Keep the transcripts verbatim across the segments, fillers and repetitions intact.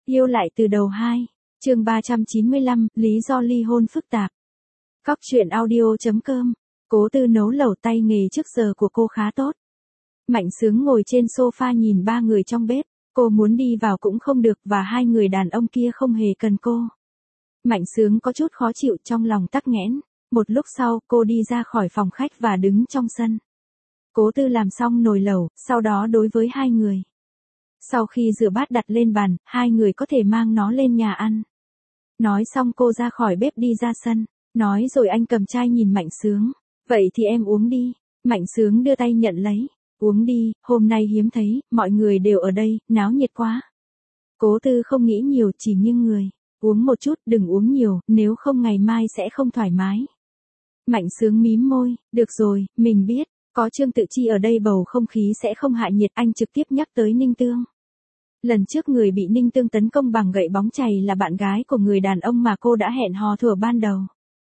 Yêu lại từ đầu hai. Chương ba trăm chín mươi lăm, lý do ly hôn phức tạp. Cóc truyện audio chấm com. Cố Tư nấu lẩu, tay nghề trước giờ của cô khá tốt. Mạnh Sướng ngồi trên sofa nhìn ba người trong bếp, cô muốn đi vào cũng không được và hai người đàn ông kia không hề cần cô. Mạnh Sướng có chút khó chịu, trong lòng tắc nghẽn. Một lúc sau, cô đi ra khỏi phòng khách và đứng trong sân. Cố Tư làm xong nồi lẩu, sau đó đối với hai người. Sau khi rửa bát đặt lên bàn, hai người có thể mang nó lên nhà ăn. Nói xong cô ra khỏi bếp đi ra sân. Nói rồi anh cầm chai nhìn Mạnh Sướng. Vậy thì em uống đi. Mạnh Sướng đưa tay nhận lấy. Uống đi, hôm nay hiếm thấy, mọi người đều ở đây, náo nhiệt quá. Cố Tư không nghĩ nhiều, chỉ nghiêng người. Uống một chút, đừng uống nhiều, nếu không ngày mai sẽ không thoải mái. Mạnh Sướng mím môi, được rồi, mình biết. Có Trương Tự Chi ở đây bầu không khí sẽ không hạ nhiệt, anh trực tiếp nhắc tới Ninh Tương. Lần trước người bị Ninh Tương tấn công bằng gậy bóng chày là bạn gái của người đàn ông mà cô đã hẹn hò thuở ban đầu.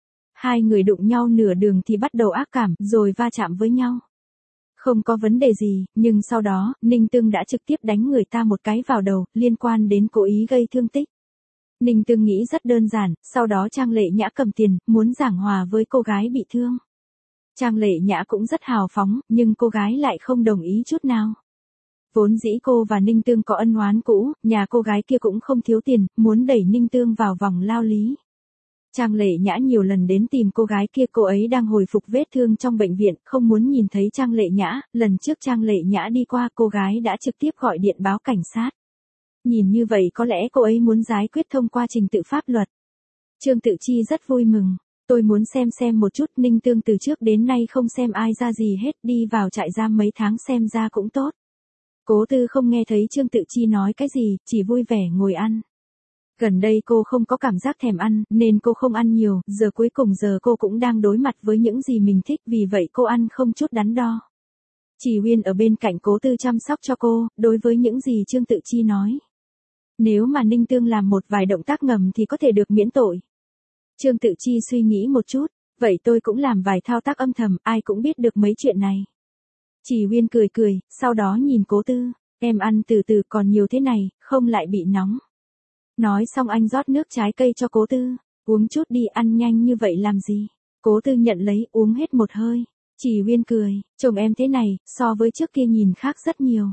Hai người đụng nhau nửa đường thì bắt đầu ác cảm, rồi va chạm với nhau. Không có vấn đề gì, nhưng sau đó, Ninh Tương đã trực tiếp đánh người ta một cái vào đầu, liên quan đến cố ý gây thương tích. Ninh Tương nghĩ rất đơn giản, sau đó Trang Lệ Nhã cầm tiền, muốn giảng hòa với cô gái bị thương. Trang Lệ Nhã cũng rất hào phóng, nhưng cô gái lại không đồng ý chút nào. Vốn dĩ cô và Ninh Tương có ân oán cũ, nhà cô gái kia cũng không thiếu tiền, muốn đẩy Ninh Tương vào vòng lao lý. Trang Lệ Nhã nhiều lần đến tìm cô gái kia, cô ấy đang hồi phục vết thương trong bệnh viện, không muốn nhìn thấy Trang Lệ Nhã. Lần trước Trang Lệ Nhã đi qua, cô gái đã trực tiếp gọi điện báo cảnh sát. Nhìn như vậy có lẽ cô ấy muốn giải quyết thông qua trình tự pháp luật. Trương Tự Chi rất vui mừng. Tôi muốn xem xem một chút, Ninh Tương từ trước đến nay không xem ai ra gì hết, đi vào trại giam mấy tháng xem ra cũng tốt. Cố Tư không nghe thấy Trương Tự Chi nói cái gì, chỉ vui vẻ ngồi ăn. Gần đây cô không có cảm giác thèm ăn, nên cô không ăn nhiều, giờ cuối cùng giờ cô cũng đang đối mặt với những gì mình thích, vì vậy cô ăn không chút đắn đo. Chỉ Huyên ở bên cạnh Cố Tư chăm sóc cho cô, đối với những gì Trương Tự Chi nói. Nếu mà Ninh Tương làm một vài động tác ngầm thì có thể được miễn tội. Trương Tự Chi suy nghĩ một chút, vậy tôi cũng làm vài thao tác âm thầm, ai cũng biết được mấy chuyện này. Chỉ Huyên cười cười, sau đó nhìn Cố Tư, em ăn từ từ, còn nhiều thế này, không lại bị nóng. Nói xong anh rót nước trái cây cho Cố Tư, uống chút đi, ăn nhanh như vậy làm gì. Cố Tư nhận lấy, uống hết một hơi. Chỉ Huyên cười, chồng em thế này, so với trước kia nhìn khác rất nhiều.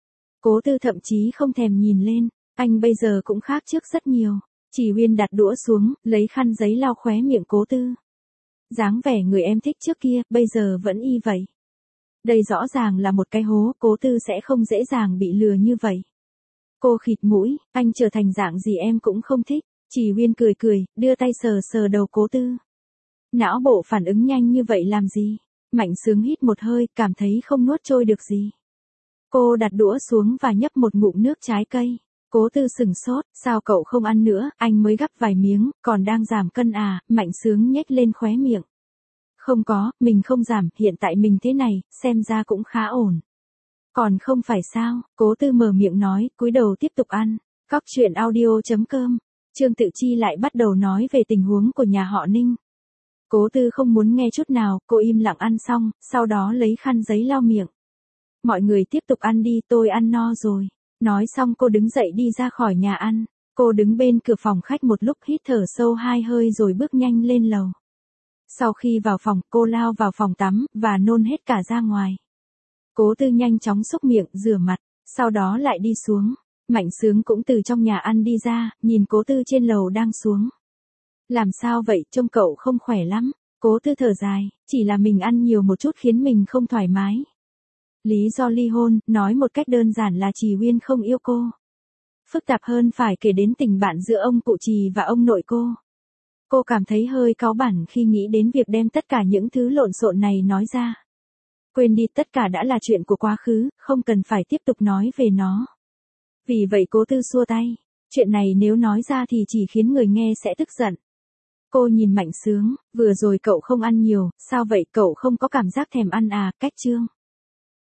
Cố Tư thậm chí không thèm nhìn lên, anh bây giờ cũng khác trước rất nhiều. Chỉ Huyên đặt đũa xuống, lấy khăn giấy lau khóe miệng Cố Tư. Dáng vẻ người em thích trước kia, bây giờ vẫn y vậy. Đây rõ ràng là một cái hố, Cố Tư sẽ không dễ dàng bị lừa như vậy. Cô khịt mũi, anh trở thành dạng gì em cũng không thích. Chỉ Huyên cười cười, đưa tay sờ sờ đầu Cố Tư. Não bộ phản ứng nhanh như vậy làm gì? Mạnh Sướng hít một hơi, cảm thấy không nuốt trôi được gì. Cô đặt đũa xuống và nhấp một ngụm nước trái cây. Cố Tư sừng sốt, sao cậu không ăn nữa, anh mới gắp vài miếng, còn đang giảm cân à, Mạnh Sướng nhếch lên khóe miệng. Không có, mình không giảm, hiện tại mình thế này, xem ra cũng khá ổn. Còn không phải sao, Cố Tư mở miệng nói, cúi đầu tiếp tục ăn. Cóc truyện audio chấm com. Trương Tự Chi lại bắt đầu nói về tình huống của nhà họ Ninh. Cố Tư không muốn nghe chút nào, cô im lặng ăn xong, sau đó lấy khăn giấy lau miệng. Mọi người tiếp tục ăn đi, tôi ăn no rồi. Nói xong cô đứng dậy đi ra khỏi nhà ăn. Cô đứng bên cửa phòng khách một lúc, hít thở sâu hai hơi rồi bước nhanh lên lầu. Sau khi vào phòng, cô lao vào phòng tắm, và nôn hết cả ra ngoài. Cố Tư nhanh chóng xúc miệng, rửa mặt, sau đó lại đi xuống. Mạnh Sướng cũng từ trong nhà ăn đi ra, nhìn Cố Tư trên lầu đang xuống. Làm sao vậy, trông cậu không khỏe lắm. Cố Tư thở dài, chỉ là mình ăn nhiều một chút khiến mình không thoải mái. Lý do ly hôn, nói một cách đơn giản là Chỉ Huyên không yêu cô. Phức tạp hơn phải kể đến tình bạn giữa ông cụ Trì và ông nội cô. Cô cảm thấy hơi cáu bẳn khi nghĩ đến việc đem tất cả những thứ lộn xộn này nói ra. Quên đi, tất cả đã là chuyện của quá khứ, không cần phải tiếp tục nói về nó. Vì vậy Cố Tư xua tay. Chuyện này nếu nói ra thì chỉ khiến người nghe sẽ tức giận. Cô nhìn Mạnh Sướng, vừa rồi cậu không ăn nhiều, sao vậy, cậu không có cảm giác thèm ăn à, cách Trương